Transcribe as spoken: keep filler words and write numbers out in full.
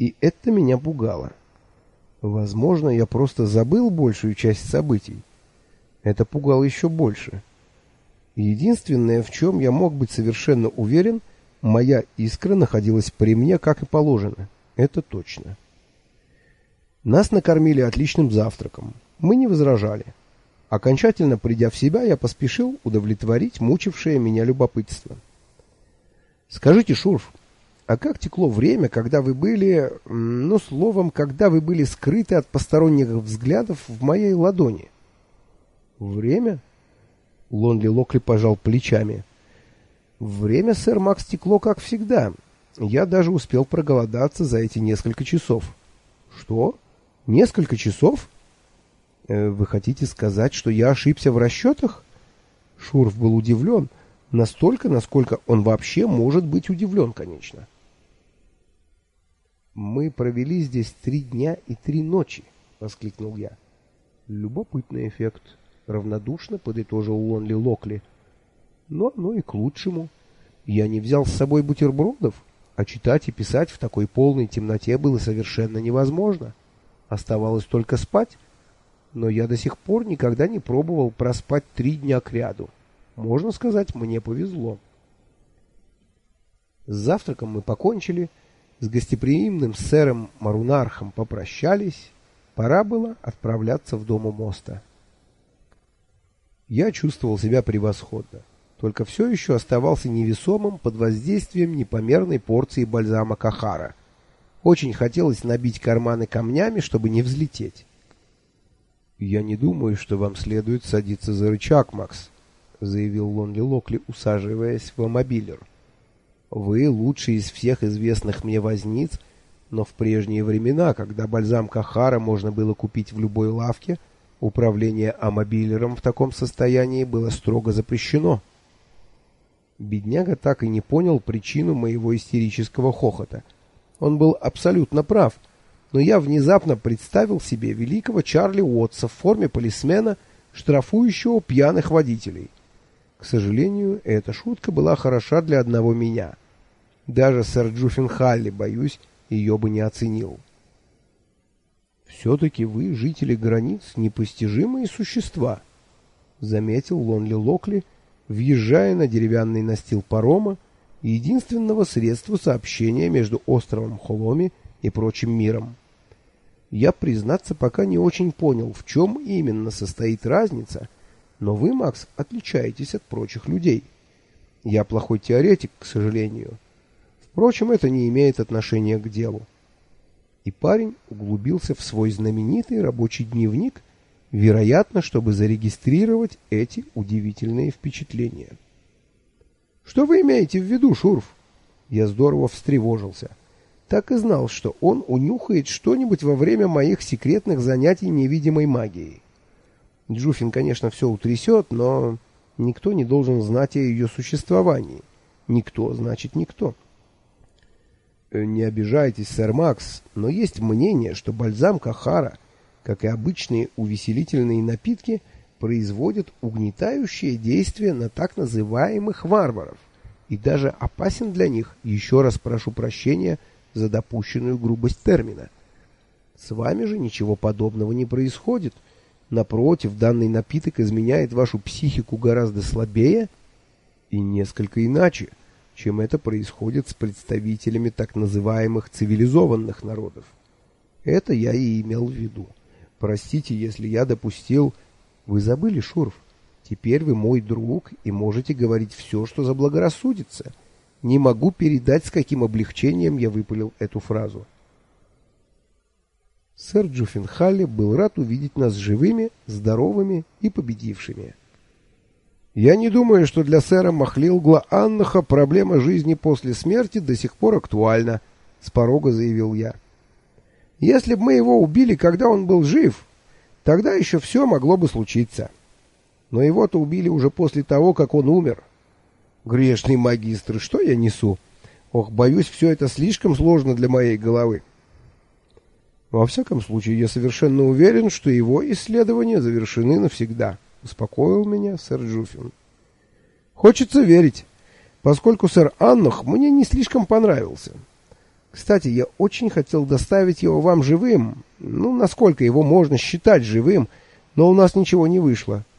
И это меня пугало. Возможно, я просто забыл большую часть событий. Это пугало еще больше. Единственное, в чем я мог быть совершенно уверен, моя искра находилась при мне, как и положено. Это точно. Нас накормили отличным завтраком. Мы не возражали. Окончательно придя в себя, я поспешил удовлетворить мучившее меня любопытство. Скажите, Шурф, а как текло время, когда вы были, ну, словом, когда вы были скрыты от посторонних взглядов в моей ладони? Время? Лонли Локли пожал плечами. Время, сэр Макс, текло как всегда. Я даже успел проголодаться за эти несколько часов. Что? Несколько часов? Э, вы хотите сказать, что я ошибся в расчетах? Шурф был удивлен, настолько, насколько он вообще может быть удивлен, конечно. Мы провели здесь три дня и три ночи, воскликнул я. Любопытный эффект, равнодушно подытожил Лонли Локли. Но оно и к лучшему. Я не взял с собой бутербродов, а читать и писать в такой полной темноте было совершенно невозможно. Оставалось только спать, но я до сих пор никогда не пробовал проспать три дня кряду. Можно сказать, мне повезло. С завтраком мы покончили, с гостеприимным сэром Марунархом попрощались, пора было отправляться в дом у моста. Я чувствовал себя превосходно, только все еще оставался невесомым под воздействием непомерной порции бальзама Кахара. Очень хотелось набить карманы камнями, чтобы не взлететь. «Я не думаю, что вам следует садиться за рычаг, Макс», — заявил Лонли Локли, усаживаясь в мобилер. «Вы лучший из всех известных мне возниц, но в прежние времена, когда бальзам Кахара можно было купить в любой лавке, управление амобилером в таком состоянии было строго запрещено». Бедняга так и не понял причину моего истерического хохота. Он был абсолютно прав, но я внезапно представил себе великого Чарли Уотса в форме полисмена, штрафующего пьяных водителей. К сожалению, эта шутка была хороша для одного меня. Даже сэр Джуффин Халли, боюсь, ее бы не оценил. «Все-таки вы, жители границ, непостижимые существа», — заметил Лонли Локли, въезжая на деревянный настил парома, единственного средства сообщения между островом Холоми и прочим миром. Я, признаться, пока не очень понял, в чем именно состоит разница, но вы, Макс, отличаетесь от прочих людей. Я плохой теоретик, к сожалению. Впрочем, это не имеет отношения к делу. И парень углубился в свой знаменитый рабочий дневник, вероятно, чтобы зарегистрировать эти удивительные впечатления. «Что вы имеете в виду, Шурф?» Я здорово встревожился. Так и знал, что он унюхает что-нибудь во время моих секретных занятий невидимой магией. Джуффин, конечно, все утрясет, но никто не должен знать о ее существовании. Никто значит никто. Не обижайтесь, сэр Макс, но есть мнение, что бальзам Кахара, как и обычные увеселительные напитки, производит угнетающее действие на так называемых варваров и даже опасен для них, еще раз прошу прощения за допущенную грубость термина. С вами же ничего подобного не происходит. Напротив, данный напиток изменяет вашу психику гораздо слабее и несколько иначе, чем это происходит с представителями так называемых цивилизованных народов. Это я и имел в виду. Простите, если я допустил... Вы забыли, Шурф? Теперь вы мой друг и можете говорить все, что заблагорассудится. Не могу передать, с каким облегчением я выпалил эту фразу. Сэр Джуффин Халли был рад увидеть нас живыми, здоровыми и победившими. «Я не думаю, что для сэра Махлилгла Аннаха проблема жизни после смерти до сих пор актуальна», — с порога заявил я. «Если бы мы его убили, когда он был жив, тогда еще все могло бы случиться. Но его-то убили уже после того, как он умер. Грешный магистр, что я несу? Ох, боюсь, все это слишком сложно для моей головы». «Во всяком случае, я совершенно уверен, что его исследования завершены навсегда», — успокоил меня сэр Джуффин. «Хочется верить, поскольку сэр Аннах мне не слишком понравился. Кстати, я очень хотел доставить его вам живым, ну, насколько его можно считать живым, но у нас ничего не вышло.